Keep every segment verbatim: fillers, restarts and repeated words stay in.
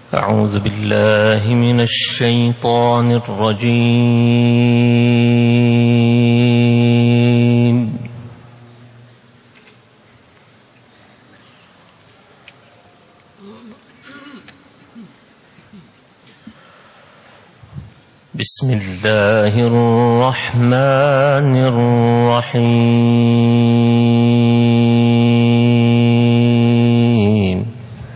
أعوذ بالله من الشيطان الرجيم. بسم الله الرحمن الرحيم.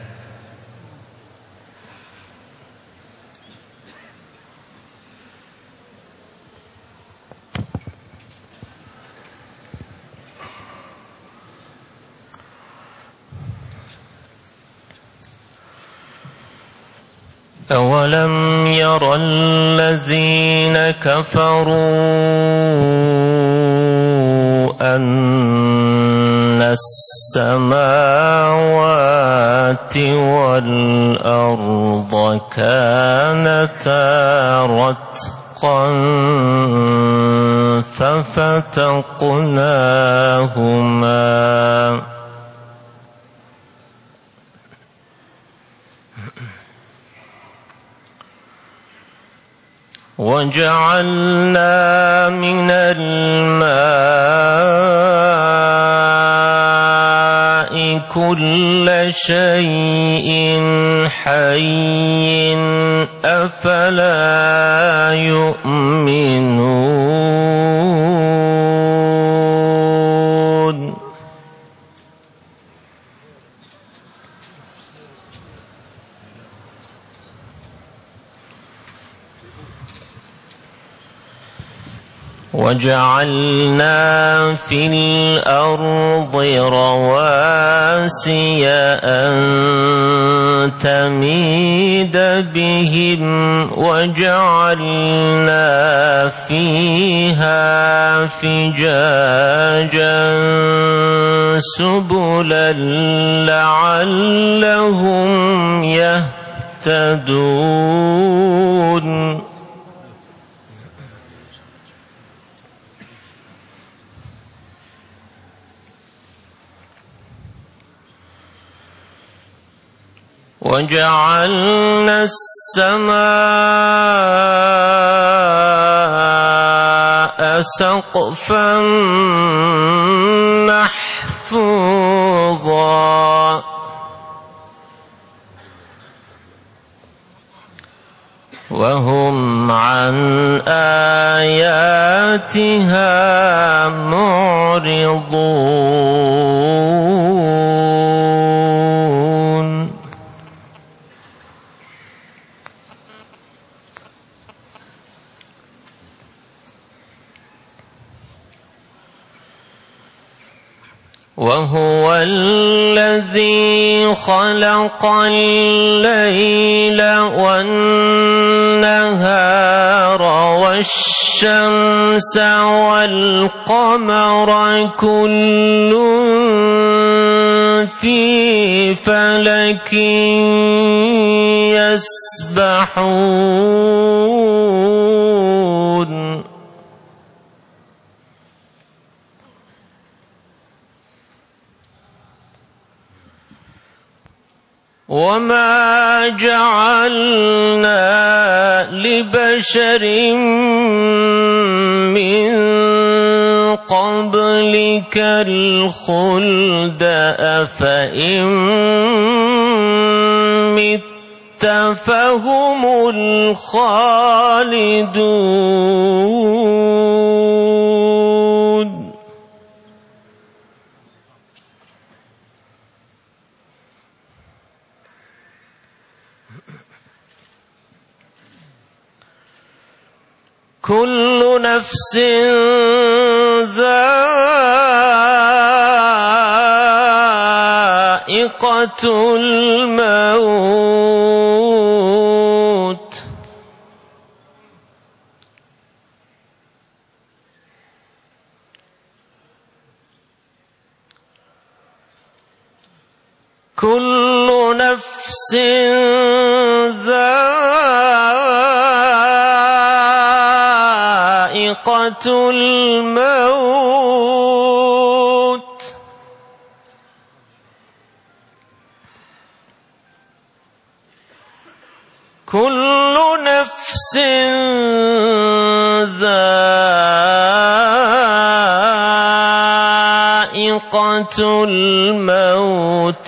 أولم ير الذين كفروا أن السماوات والأرض كانتا رتقا ففتقناهما وجعلنا من الماء كل شيء حي أفلا يؤمنون. وجعلنا في الأرض رواسي أن تميد بهم وجعلنا فيها فجاجا سبلا لعلهم يهتدون. وجعلنا السماء سقفا محفوظا وهم عن آياتها معرضون. وهو الذي خلق الليل والنهار والشمس والقمر كل في فلك يسبحون. وما جعلنا لبشر من قبلك الخلد أفإن مت فهم الخالدون. كل نفس ذائقة الموت كل نفس ذائقة الموت كل نفس ذائقة الموت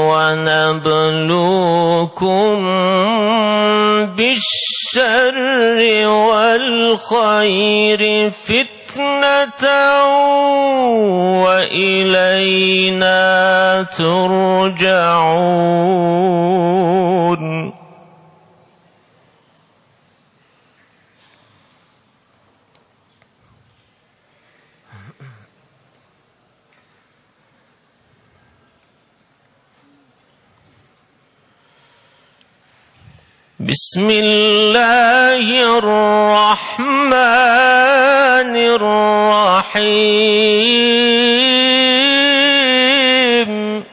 ونبلوكم بالشر والخير فتنة وإلينا ترجعون. بسم الله الرحمن الرحيم.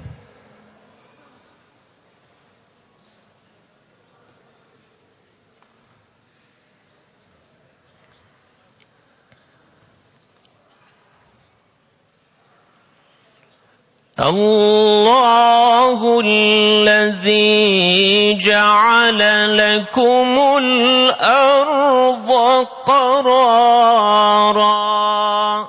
الله الذي جعل لكم الأرض قرارا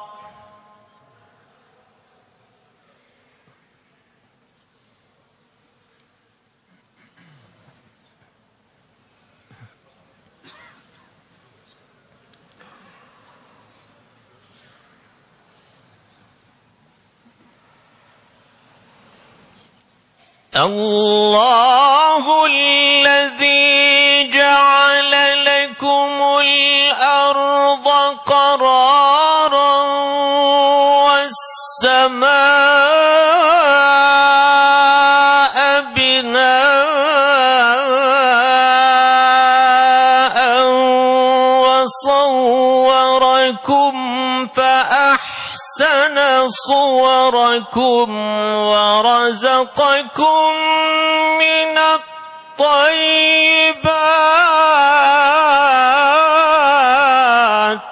الله الذي جعل لكم الأرض قرارا والسماء بناء وصوركم فأحسن صوركم ورزقكم من الطيبات.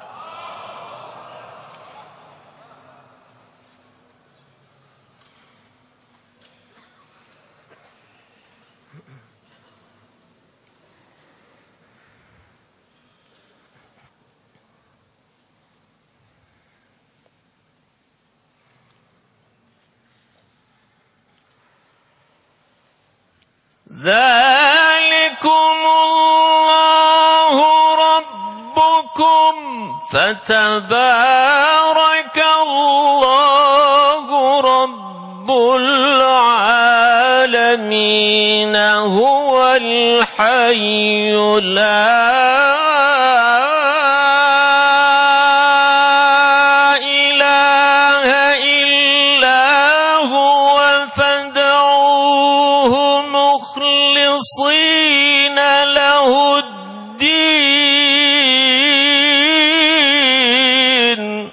ذلكم الله ربكم فتبارك الله رب العالمين هو الحي لا مخلصين له الدين.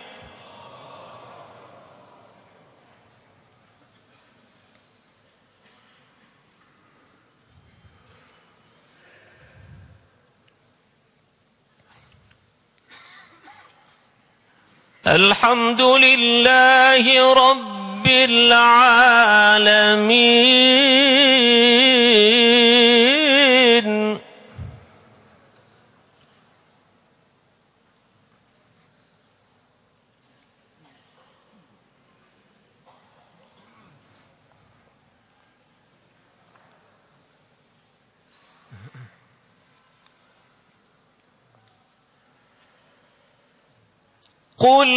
الحمد لله رب العالمين. قل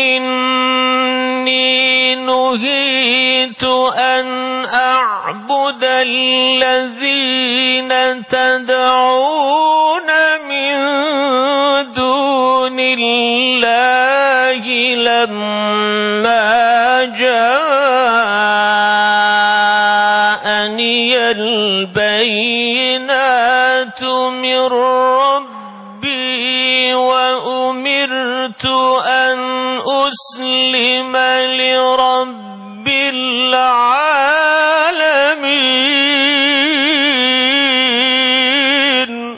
إني نهيت أن أعبد الذين تدعون من دون الله لما جاءني البينات من ربي وأمرت أن أسلم لرب العالمين.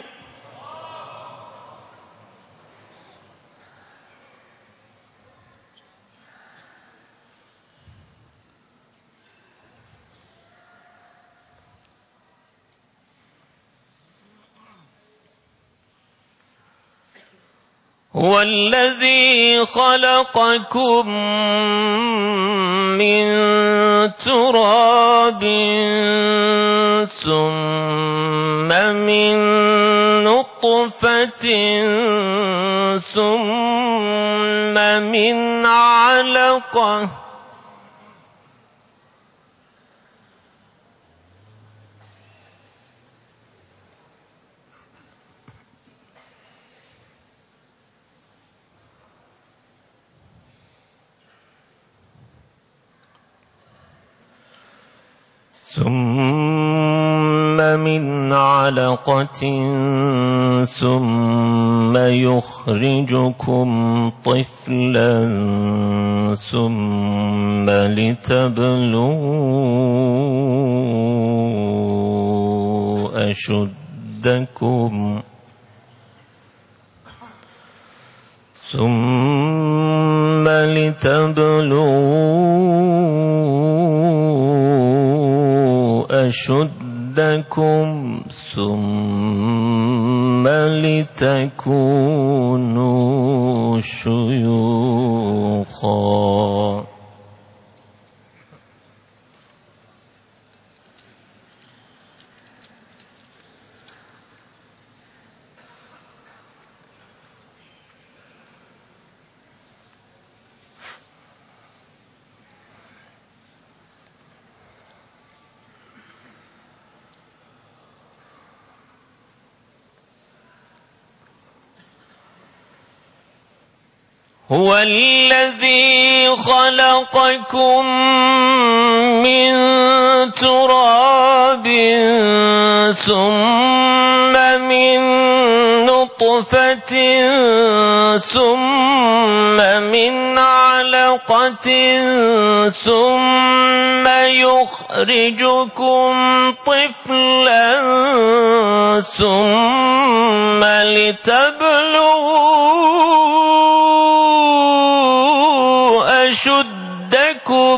هو الذي خلقكم من تراب ثم من نطفة ثم من علقة ثم من علقة ثم يخرجكم طفلا ثم لتبلغوا أشدكم ثم لتبلغوا أشدكم ثم لتكونوا شيوخا هو الذي خلقكم من تراب ثم من نطفة ثم من علقة ثم يخرجكم طفلا ثم لتبلغوا أشدكم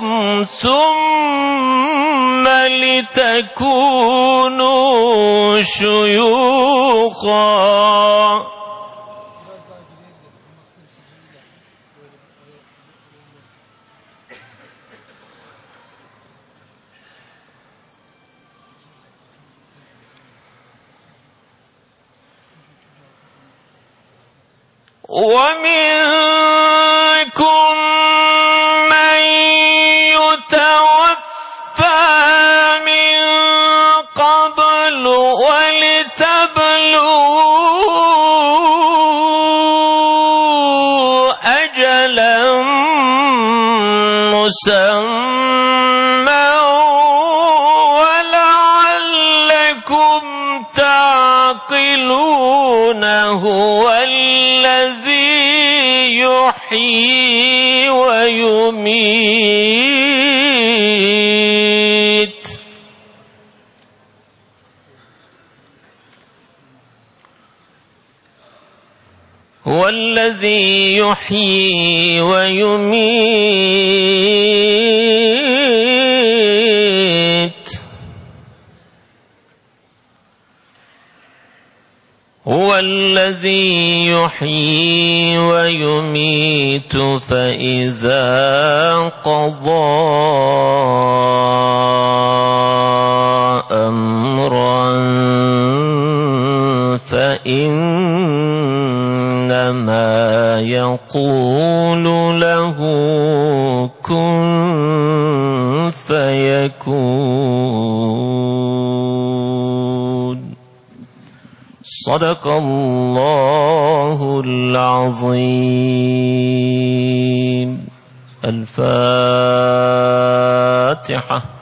ثم لتكونوا شيوخا ومنكم من يتوفى من قبل ولتبلغوا أجلا مسمى ولعلكم تعقلون هو الذي يحيي ويميت هو الذي يحيي ويميت هو الذي يحيي ويميت فإذا قضى أمرا فإنما يقول له كن فيكون. صدق الله العظيم. الفاتحة.